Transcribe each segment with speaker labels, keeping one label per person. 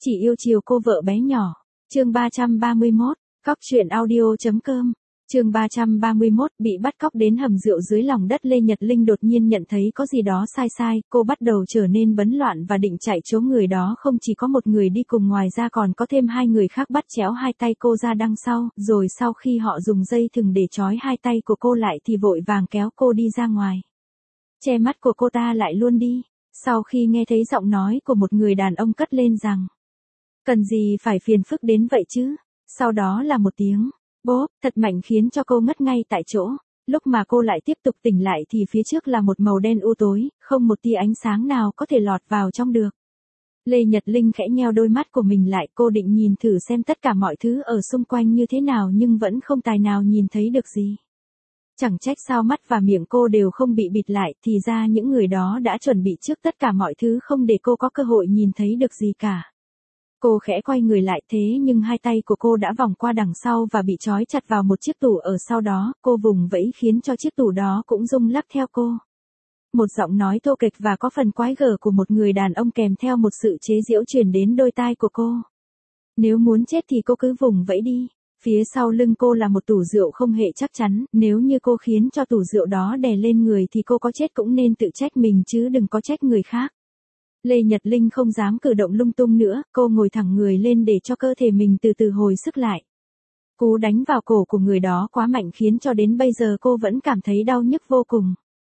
Speaker 1: Chỉ yêu chiều cô vợ bé nhỏ. Chương 331, Cóc truyện audio.com. Chương 331, bị bắt cóc đến hầm rượu dưới lòng đất. Lê Nhật Linh đột nhiên nhận thấy có gì đó sai sai, cô bắt đầu trở nên bấn loạn và định chạy trốn. Người đó không chỉ có một người đi cùng, ngoài ra còn có thêm hai người khác bắt chéo hai tay cô ra đằng sau, rồi sau khi họ dùng dây thừng để trói hai tay của cô lại thì vội vàng kéo cô đi ra ngoài. Che mắt của cô ta lại luôn đi. Sau khi nghe thấy giọng nói của một người đàn ông cất lên rằng, cần gì phải phiền phức đến vậy chứ? Sau đó là một tiếng bốp thật mạnh khiến cho cô ngất ngay tại chỗ. Lúc mà cô lại tiếp tục tỉnh lại thì phía trước là một màu đen u tối, không một tia ánh sáng nào có thể lọt vào trong được. Lê Nhật Linh khẽ nheo đôi mắt của mình lại, cô định nhìn thử xem tất cả mọi thứ ở xung quanh như thế nào nhưng vẫn không tài nào nhìn thấy được gì. Chẳng trách sao mắt và miệng cô đều không bị bịt lại, thì ra những người đó đã chuẩn bị trước tất cả mọi thứ không để cô có cơ hội nhìn thấy được gì cả. Cô khẽ quay người lại, thế nhưng hai tay của cô đã vòng qua đằng sau và bị trói chặt vào một chiếc tủ ở sau đó. Cô vùng vẫy khiến cho chiếc tủ đó cũng rung lắc theo cô. Một giọng nói thô kệch và có phần quái gở của một người đàn ông kèm theo một sự chế giễu truyền đến đôi tai của cô. Nếu muốn chết thì cô cứ vùng vẫy đi. Phía sau lưng cô là một tủ rượu không hề chắc chắn, nếu như cô khiến cho tủ rượu đó đè lên người thì cô có chết cũng nên tự trách mình chứ đừng có trách người khác. Lê Nhật Linh không dám cử động lung tung nữa, cô ngồi thẳng người lên để cho cơ thể mình từ từ hồi sức lại. Cú đánh vào cổ của người đó quá mạnh khiến cho đến bây giờ cô vẫn cảm thấy đau nhức vô cùng.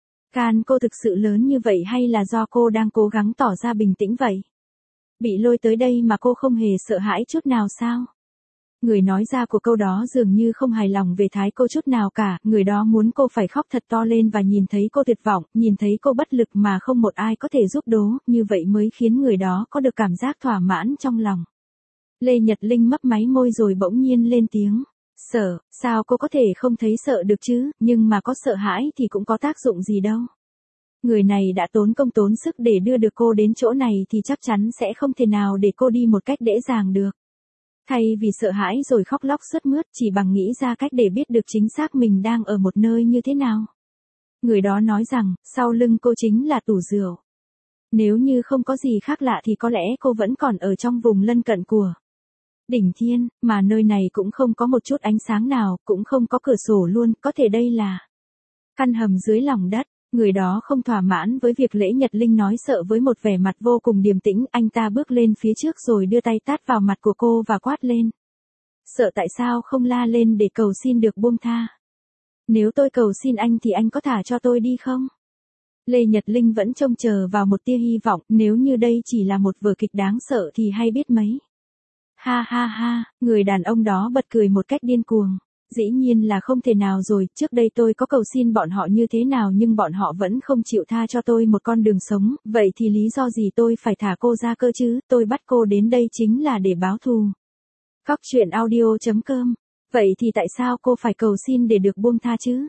Speaker 1: Gan cô thực sự lớn như vậy hay là do cô đang cố gắng tỏ ra bình tĩnh vậy? Bị lôi tới đây mà cô không hề sợ hãi chút nào sao? Người nói ra của câu đó dường như không hài lòng về thái cô chút nào cả, người đó muốn cô phải khóc thật to lên và nhìn thấy cô tuyệt vọng, nhìn thấy cô bất lực mà không một ai có thể giúp đỡ, như vậy mới khiến người đó có được cảm giác thỏa mãn trong lòng. Lê Nhật Linh mấp máy môi rồi bỗng nhiên lên tiếng. Sợ, sao cô có thể không thấy sợ được chứ, nhưng mà có sợ hãi thì cũng có tác dụng gì đâu. Người này đã tốn công tốn sức để đưa được cô đến chỗ này thì chắc chắn sẽ không thể nào để cô đi một cách dễ dàng được. Thay vì sợ hãi rồi khóc lóc sướt mướt, chỉ bằng nghĩ ra cách để biết được chính xác mình đang ở một nơi như thế nào. Người đó nói rằng, sau lưng cô chính là tủ rượu. Nếu như không có gì khác lạ thì có lẽ cô vẫn còn ở trong vùng lân cận của đỉnh thiên, mà nơi này cũng không có một chút ánh sáng nào, cũng không có cửa sổ luôn, có thể đây là căn hầm dưới lòng đất. Người đó không thỏa mãn với việc Lễ Nhật Linh nói sợ với một vẻ mặt vô cùng điềm tĩnh, anh ta bước lên phía trước rồi đưa tay tát vào mặt của cô và quát lên. Sợ tại sao không la lên để cầu xin được buông tha? Nếu tôi cầu xin anh thì anh có thả cho tôi đi không? Lê Nhật Linh vẫn trông chờ vào một tia hy vọng, nếu như đây chỉ là một vở kịch đáng sợ thì hay biết mấy. Ha ha ha, người đàn ông đó bật cười một cách điên cuồng. Dĩ nhiên là không thể nào rồi, trước đây tôi có cầu xin bọn họ như thế nào nhưng bọn họ vẫn không chịu tha cho tôi một con đường sống, vậy thì lý do gì tôi phải thả cô ra cơ chứ, tôi bắt cô đến đây chính là để báo thù. Cóc truyện audio.com. Vậy thì tại sao cô phải cầu xin để được buông tha chứ?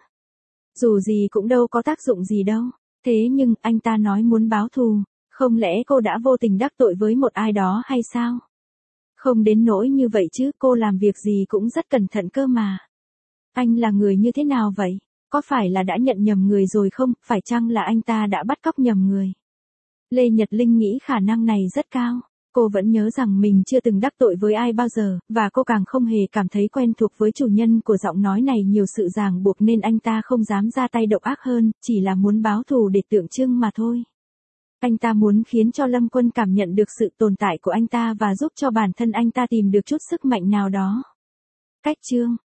Speaker 1: Dù gì cũng đâu có tác dụng gì đâu. Thế nhưng, anh ta nói muốn báo thù, không lẽ cô đã vô tình đắc tội với một ai đó hay sao? Không đến nỗi như vậy chứ, cô làm việc gì cũng rất cẩn thận cơ mà. Anh là người như thế nào vậy? Có phải là đã nhận nhầm người rồi không? Phải chăng là anh ta đã bắt cóc nhầm người? Lê Nhật Linh nghĩ khả năng này rất cao. Cô vẫn nhớ rằng mình chưa từng đắc tội với ai bao giờ, và cô càng không hề cảm thấy quen thuộc với chủ nhân của giọng nói này nhiều sự ràng buộc nên anh ta không dám ra tay độc ác hơn, chỉ là muốn báo thù để tượng trưng mà thôi. Anh ta muốn khiến cho Lâm Quân cảm nhận được sự tồn tại của anh ta và giúp cho bản thân anh ta tìm được chút sức mạnh nào đó. Cách chương